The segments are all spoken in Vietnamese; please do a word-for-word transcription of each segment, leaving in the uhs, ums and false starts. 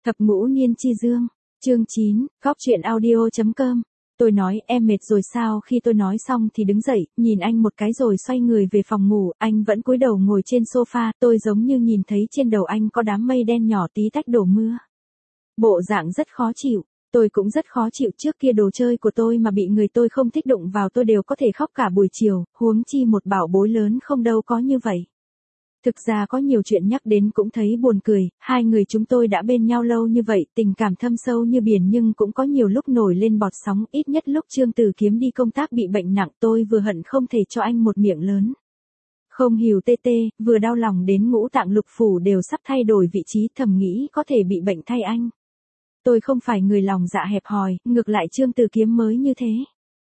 Thập ngũ niên chi dương, chương chín, góc truyện audio chấm com. Tôi nói em mệt rồi sao, khi tôi nói xong thì đứng dậy, nhìn anh một cái rồi xoay người về phòng ngủ, anh vẫn cúi đầu ngồi trên sofa, tôi giống như nhìn thấy trên đầu anh có đám mây đen nhỏ tí tách đổ mưa. Bộ dạng rất khó chịu, tôi cũng rất khó chịu, trước kia đồ chơi của tôi mà bị người tôi không thích đụng vào tôi đều có thể khóc cả buổi chiều, huống chi một bảo bối lớn không đâu có như vậy. Thực ra có nhiều chuyện nhắc đến cũng thấy buồn cười, hai người chúng tôi đã bên nhau lâu như vậy, tình cảm thâm sâu như biển nhưng cũng có nhiều lúc nổi lên bọt sóng, ít nhất lúc Trương Tử Kiếm đi công tác bị bệnh nặng tôi vừa hận không thể cho anh một miệng lớn. Không hiểu tê tê, vừa đau lòng đến ngũ tạng lục phủ đều sắp thay đổi vị trí, thầm nghĩ có thể bị bệnh thay anh. Tôi không phải người lòng dạ hẹp hòi, ngược lại Trương Tử Kiếm mới như thế.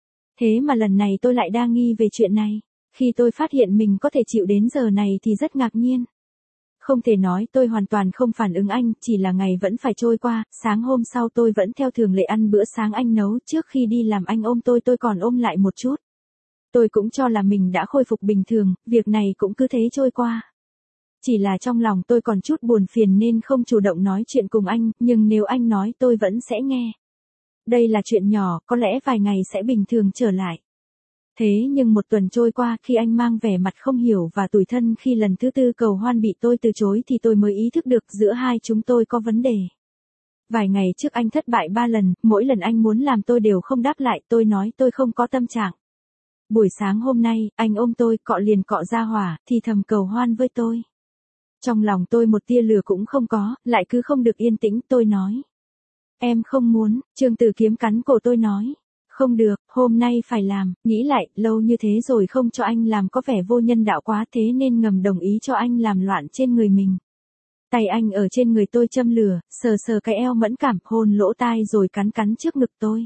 Thế mà lần này tôi lại đa nghi về chuyện này. Khi tôi phát hiện mình có thể chịu đến giờ này thì rất ngạc nhiên. Không thể nói tôi hoàn toàn không phản ứng anh, chỉ là ngày vẫn phải trôi qua, sáng hôm sau tôi vẫn theo thường lệ ăn bữa sáng anh nấu, trước khi đi làm anh ôm tôi tôi còn ôm lại một chút. Tôi cũng cho là mình đã khôi phục bình thường, việc này cũng cứ thế trôi qua. Chỉ là trong lòng tôi còn chút buồn phiền nên không chủ động nói chuyện cùng anh, nhưng nếu anh nói tôi vẫn sẽ nghe. Đây là chuyện nhỏ, có lẽ vài ngày sẽ bình thường trở lại. Thế nhưng một tuần trôi qua, khi anh mang vẻ mặt không hiểu và tủi thân khi lần thứ tư cầu hoan bị tôi từ chối thì tôi mới ý thức được giữa hai chúng tôi có vấn đề. Vài ngày trước anh thất bại ba lần, mỗi lần anh muốn làm tôi đều không đáp lại, tôi nói tôi không có tâm trạng. Buổi sáng hôm nay, anh ôm tôi, cọ liền cọ ra hỏa, thì thầm cầu hoan với tôi. Trong lòng tôi một tia lửa cũng không có, lại cứ không được yên tĩnh, tôi nói. Em không muốn, Trương Tử Kiếm cắn cổ tôi nói. Không được, hôm nay phải làm, nghĩ lại, lâu như thế rồi không cho anh làm có vẻ vô nhân đạo quá, thế nên ngầm đồng ý cho anh làm loạn trên người mình. Tay anh ở trên người tôi châm lửa, sờ sờ cái eo mẫn cảm, hôn lỗ tai rồi cắn cắn trước ngực tôi.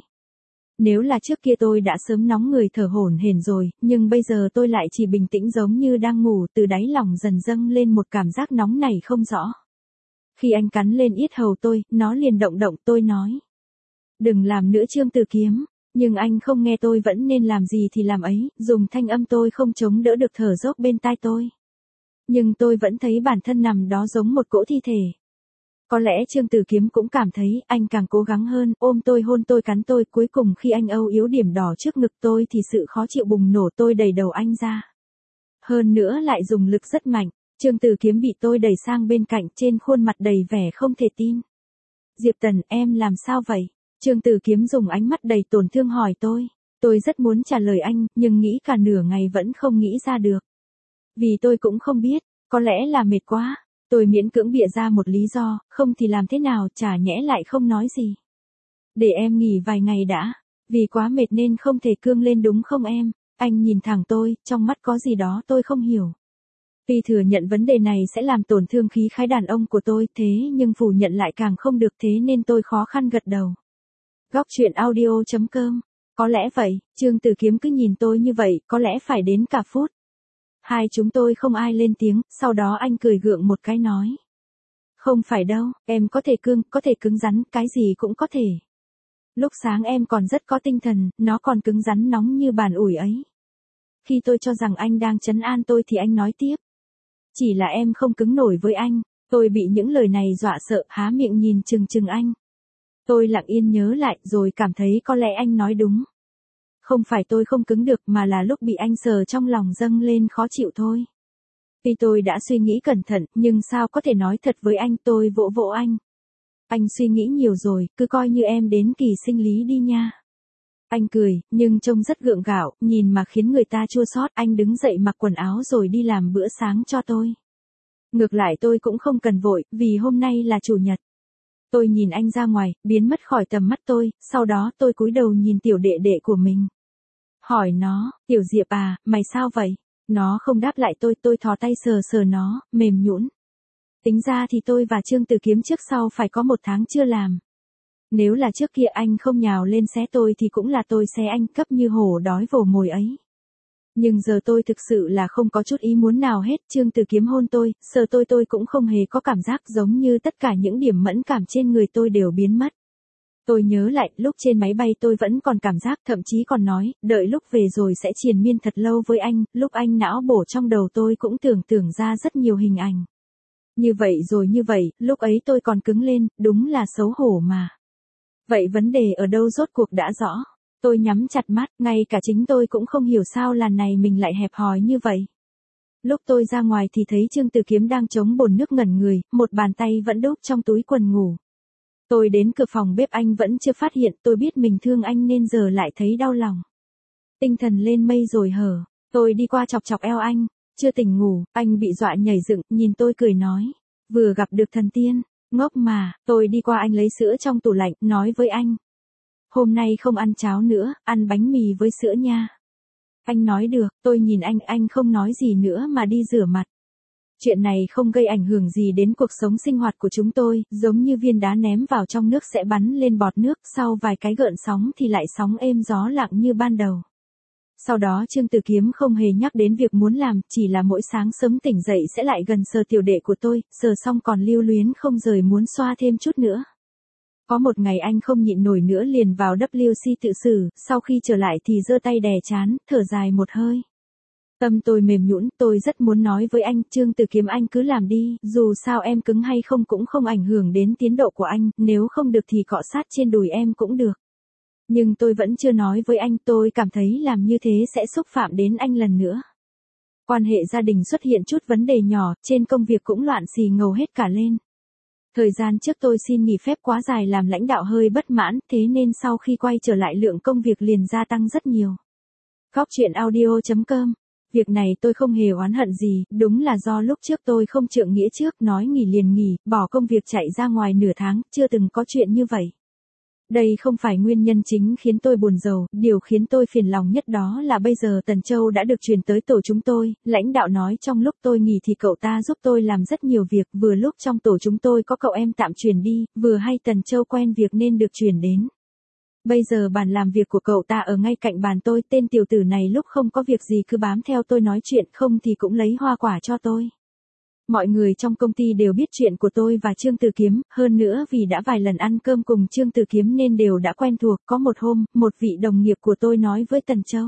Nếu là trước kia tôi đã sớm nóng người thở hổn hển rồi, nhưng bây giờ tôi lại chỉ bình tĩnh giống như đang ngủ, từ đáy lòng dần dâng lên một cảm giác nóng này không rõ. Khi anh cắn lên yết hầu tôi, nó liền động động, tôi nói. Đừng làm nữa Trương Tử Kiếm. Nhưng anh không nghe, tôi vẫn nên làm gì thì làm ấy, dùng thanh âm tôi không chống đỡ được thở dốc bên tai tôi. Nhưng tôi vẫn thấy bản thân nằm đó giống một cỗ thi thể. Có lẽ Trương Tử Kiếm cũng cảm thấy, anh càng cố gắng hơn, ôm tôi hôn tôi cắn tôi, cuối cùng khi anh âu yếu điểm đỏ trước ngực tôi thì sự khó chịu bùng nổ, tôi đẩy đầu anh ra. Hơn nữa lại dùng lực rất mạnh, Trương Tử Kiếm bị tôi đẩy sang bên cạnh, trên khuôn mặt đầy vẻ không thể tin. Diệp Tần, em làm sao vậy? Trương Tử Kiếm dùng ánh mắt đầy tổn thương hỏi tôi. Tôi rất muốn trả lời anh, nhưng nghĩ cả nửa ngày vẫn không nghĩ ra được. Vì tôi cũng không biết, có lẽ là mệt quá. Tôi miễn cưỡng bịa ra một lý do, không thì làm thế nào, chả nhẽ lại không nói gì. Để em nghỉ vài ngày đã, vì quá mệt nên không thể cương lên đúng không em? Anh nhìn thẳng tôi, trong mắt có gì đó tôi không hiểu. Vì thừa nhận vấn đề này sẽ làm tổn thương khí khái đàn ông của tôi, thế nhưng phủ nhận lại càng không được, thế nên tôi khó khăn gật đầu. Góc truyện audio chấm com. Có lẽ vậy, Trương Tử Kiếm cứ nhìn tôi như vậy, có lẽ phải đến cả phút. Hai chúng tôi không ai lên tiếng, sau đó anh cười gượng một cái nói. Không phải đâu, em có thể cương, có thể cứng rắn, cái gì cũng có thể. Lúc sáng em còn rất có tinh thần, nó còn cứng rắn nóng như bàn ủi ấy. Khi tôi cho rằng anh đang trấn an tôi thì anh nói tiếp. Chỉ là em không cứng nổi với anh, tôi bị những lời này dọa sợ, há miệng nhìn chừng chừng anh. Tôi lặng yên nhớ lại rồi cảm thấy có lẽ anh nói đúng. Không phải tôi không cứng được mà là lúc bị anh sờ trong lòng dâng lên khó chịu thôi. Vì tôi đã suy nghĩ cẩn thận, nhưng sao có thể nói thật với anh, tôi vỗ vỗ anh. Anh suy nghĩ nhiều rồi, cứ coi như em đến kỳ sinh lý đi nha. Anh cười, nhưng trông rất gượng gạo, nhìn mà khiến người ta chua xót. Anh đứng dậy mặc quần áo rồi đi làm bữa sáng cho tôi. Ngược lại tôi cũng không cần vội, vì hôm nay là chủ nhật. Tôi nhìn anh ra ngoài, biến mất khỏi tầm mắt tôi, sau đó tôi cúi đầu nhìn tiểu đệ đệ của mình. Hỏi nó, Tiểu Diệp à, mày sao vậy? Nó không đáp lại tôi, tôi thò tay sờ sờ nó, mềm nhũn. Tính ra thì tôi và Trương Tử Kiếm trước sau phải có một tháng chưa làm. Nếu là trước kia anh không nhào lên xé tôi thì cũng là tôi xé anh, cấp như hổ đói vồ mồi ấy. Nhưng giờ tôi thực sự là không có chút ý muốn nào hết, Trương Tử Kiếm hôn tôi, sờ tôi tôi cũng không hề có cảm giác, giống như tất cả những điểm mẫn cảm trên người tôi đều biến mất. Tôi nhớ lại, lúc trên máy bay tôi vẫn còn cảm giác, thậm chí còn nói, đợi lúc về rồi sẽ triền miên thật lâu với anh, lúc anh não bổ trong đầu tôi cũng tưởng tượng ra rất nhiều hình ảnh. Như vậy rồi như vậy, lúc ấy tôi còn cứng lên, đúng là xấu hổ mà. Vậy vấn đề ở đâu rốt cuộc đã rõ. Tôi nhắm chặt mắt, ngay cả chính tôi cũng không hiểu sao lần này mình lại hẹp hòi như vậy. Lúc tôi ra ngoài thì thấy Trương Tử Kiếm đang chống bồn nước ngẩn người, một bàn tay vẫn đút trong túi quần ngủ. Tôi đến cửa phòng bếp anh vẫn chưa phát hiện, tôi biết mình thương anh nên giờ lại thấy đau lòng. Tinh thần lên mây rồi hở, tôi đi qua chọc chọc eo anh, chưa tỉnh ngủ, anh bị dọa nhảy dựng, nhìn tôi cười nói, vừa gặp được thần tiên, ngốc mà, tôi đi qua anh lấy sữa trong tủ lạnh, nói với anh. Hôm nay không ăn cháo nữa, ăn bánh mì với sữa nha. Anh nói được, tôi nhìn anh, anh không nói gì nữa mà đi rửa mặt. Chuyện này không gây ảnh hưởng gì đến cuộc sống sinh hoạt của chúng tôi, giống như viên đá ném vào trong nước sẽ bắn lên bọt nước, sau vài cái gợn sóng thì lại sóng êm gió lặng như ban đầu. Sau đó Trương Tử Kiếm không hề nhắc đến việc muốn làm, chỉ là mỗi sáng sớm tỉnh dậy sẽ lại gần sờ tiểu đệ của tôi, sờ xong còn lưu luyến không rời muốn xoa thêm chút nữa. Có một ngày anh không nhịn nổi nữa liền vào W C tự xử, sau khi trở lại thì giơ tay đè chán, thở dài một hơi. Tâm tôi mềm nhũn, tôi rất muốn nói với anh, Trương Tử Kiếm anh cứ làm đi, dù sao em cứng hay không cũng không ảnh hưởng đến tiến độ của anh, nếu không được thì cọ sát trên đùi em cũng được. Nhưng tôi vẫn chưa nói với anh, tôi cảm thấy làm như thế sẽ xúc phạm đến anh lần nữa. Quan hệ gia đình xuất hiện chút vấn đề nhỏ, trên công việc cũng loạn xì ngầu hết cả lên. Thời gian trước tôi xin nghỉ phép quá dài làm lãnh đạo hơi bất mãn, thế nên sau khi quay trở lại lượng công việc liền gia tăng rất nhiều. Góc chuyện audio chấm com. Việc này tôi không hề oán hận gì, đúng là do lúc trước tôi không trượng nghĩa trước, nói nghỉ liền nghỉ, bỏ công việc chạy ra ngoài nửa tháng, chưa từng có chuyện như vậy. Đây không phải nguyên nhân chính khiến tôi buồn rầu, điều khiến tôi phiền lòng nhất đó là bây giờ Tần Châu đã được chuyển tới tổ chúng tôi, lãnh đạo nói trong lúc tôi nghỉ thì cậu ta giúp tôi làm rất nhiều việc, vừa lúc trong tổ chúng tôi có cậu em tạm chuyển đi, vừa hay Tần Châu quen việc nên được chuyển đến. Bây giờ bàn làm việc của cậu ta ở ngay cạnh bàn tôi, tên tiểu tử này lúc không có việc gì cứ bám theo tôi nói chuyện, không thì cũng lấy hoa quả cho tôi. Mọi người trong công ty đều biết chuyện của tôi và Trương Tử Kiếm, hơn nữa vì đã vài lần ăn cơm cùng Trương Tử Kiếm nên đều đã quen thuộc. Có một hôm, một vị đồng nghiệp của tôi nói với Tần Châu.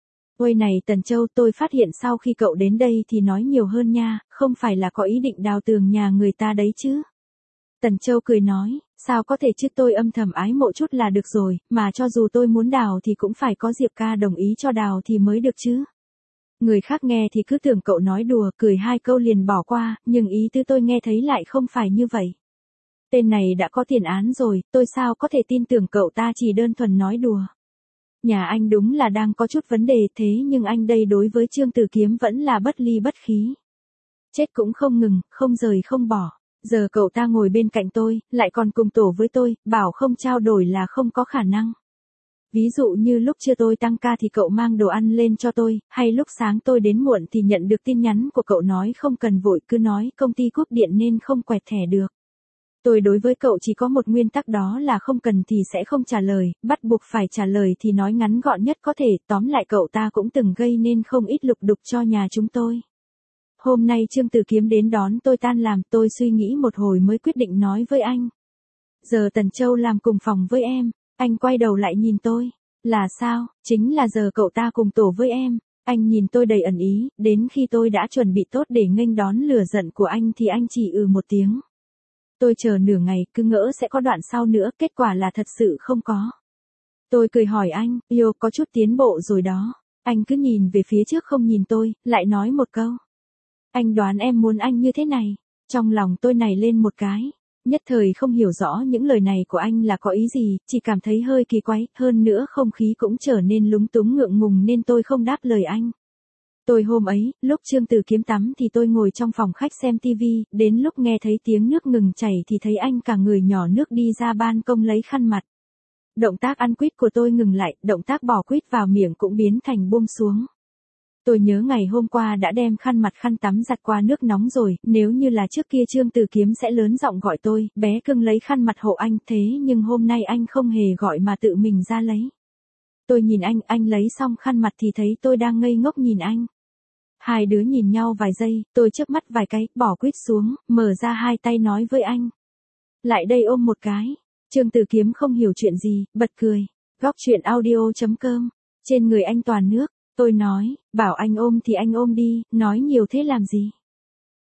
Ôi này Tần Châu, tôi phát hiện sau khi cậu đến đây thì nói nhiều hơn nha, không phải là có ý định đào tường nhà người ta đấy chứ. Tần Châu cười nói, sao có thể chứ, tôi âm thầm ái mộ chút là được rồi, mà cho dù tôi muốn đào thì cũng phải có Diệp ca đồng ý cho đào thì mới được chứ. Người khác nghe thì cứ tưởng cậu nói đùa, cười hai câu liền bỏ qua, nhưng ý tư tôi nghe thấy lại không phải như vậy. Tên này đã có tiền án rồi, tôi sao có thể tin tưởng cậu ta chỉ đơn thuần nói đùa. Nhà anh đúng là đang có chút vấn đề, thế nhưng anh đây đối với Trương Tử Kiếm vẫn là bất ly bất khí. Chết cũng không ngừng, không rời không bỏ. Giờ cậu ta ngồi bên cạnh tôi, lại còn cùng tổ với tôi, bảo không trao đổi là không có khả năng. Ví dụ như lúc trưa tôi tăng ca thì cậu mang đồ ăn lên cho tôi, hay lúc sáng tôi đến muộn thì nhận được tin nhắn của cậu nói không cần vội, cứ nói công ty cúp điện nên không quẹt thẻ được. Tôi đối với cậu chỉ có một nguyên tắc, đó là không cần thì sẽ không trả lời, bắt buộc phải trả lời thì nói ngắn gọn nhất có thể, tóm lại cậu ta cũng từng gây nên không ít lục đục cho nhà chúng tôi. Hôm nay Trương Tử Kiếm đến đón tôi tan làm, tôi suy nghĩ một hồi mới quyết định nói với anh. Giờ Tần Châu làm cùng phòng với em. Anh quay đầu lại nhìn tôi. Là sao? Chính là giờ cậu ta cùng tổ với em. Anh nhìn tôi đầy ẩn ý, đến khi tôi đã chuẩn bị tốt để nghênh đón lửa giận của anh thì anh chỉ ừ một tiếng. Tôi chờ nửa ngày, cứ ngỡ sẽ có đoạn sau nữa, kết quả là thật sự không có. Tôi cười hỏi anh, yêu có chút tiến bộ rồi đó. Anh cứ nhìn về phía trước không nhìn tôi, lại nói một câu. Anh đoán em muốn anh như thế này. Trong lòng tôi nảy lên một cái. Nhất thời không hiểu rõ những lời này của anh là có ý gì, chỉ cảm thấy hơi kỳ quái, hơn nữa không khí cũng trở nên lúng túng ngượng ngùng nên tôi không đáp lời anh. Tôi hôm ấy, lúc Trương Tử Kiếm tắm thì tôi ngồi trong phòng khách xem tivi, đến lúc nghe thấy tiếng nước ngừng chảy thì thấy anh cả người nhỏ nước đi ra ban công lấy khăn mặt. Động tác ăn quýt của tôi ngừng lại, động tác bỏ quýt vào miệng cũng biến thành buông xuống. Tôi nhớ ngày hôm qua đã đem khăn mặt khăn tắm giặt qua nước nóng rồi, nếu như là trước kia Trương Tử Kiếm sẽ lớn giọng gọi tôi, bé cưng lấy khăn mặt hộ anh, thế nhưng hôm nay anh không hề gọi mà tự mình ra lấy. Tôi nhìn anh, anh lấy xong khăn mặt thì thấy tôi đang ngây ngốc nhìn anh. Hai đứa nhìn nhau vài giây, tôi chớp mắt vài cái, bỏ quýt xuống, mở ra hai tay nói với anh. Lại đây ôm một cái. Trương Tử Kiếm không hiểu chuyện gì, bật cười. Góc chuyện audio chấm com. Trên người anh toàn nước. Tôi nói, bảo anh ôm thì anh ôm đi, nói nhiều thế làm gì?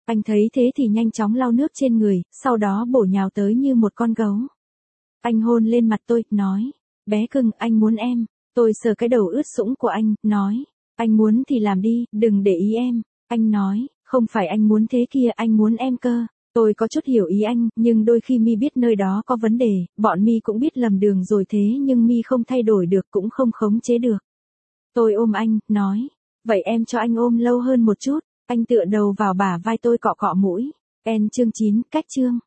Anh thấy thế thì nhanh chóng lau nước trên người, sau đó bổ nhào tới như một con gấu. Anh hôn lên mặt tôi, nói, bé cưng, anh muốn em. Tôi sờ cái đầu ướt sũng của anh, nói, anh muốn thì làm đi, đừng để ý em. Anh nói, không phải anh muốn thế kia, anh muốn em cơ. Tôi có chút hiểu ý anh, nhưng đôi khi mi biết nơi đó có vấn đề, bọn mi cũng biết lầm đường rồi thế nhưng mi không thay đổi được cũng không khống chế được. Tôi ôm anh, nói, vậy em cho anh ôm lâu hơn một chút. Anh tựa đầu vào bả vai tôi cọ cọ mũi. En chương chín, cách chương.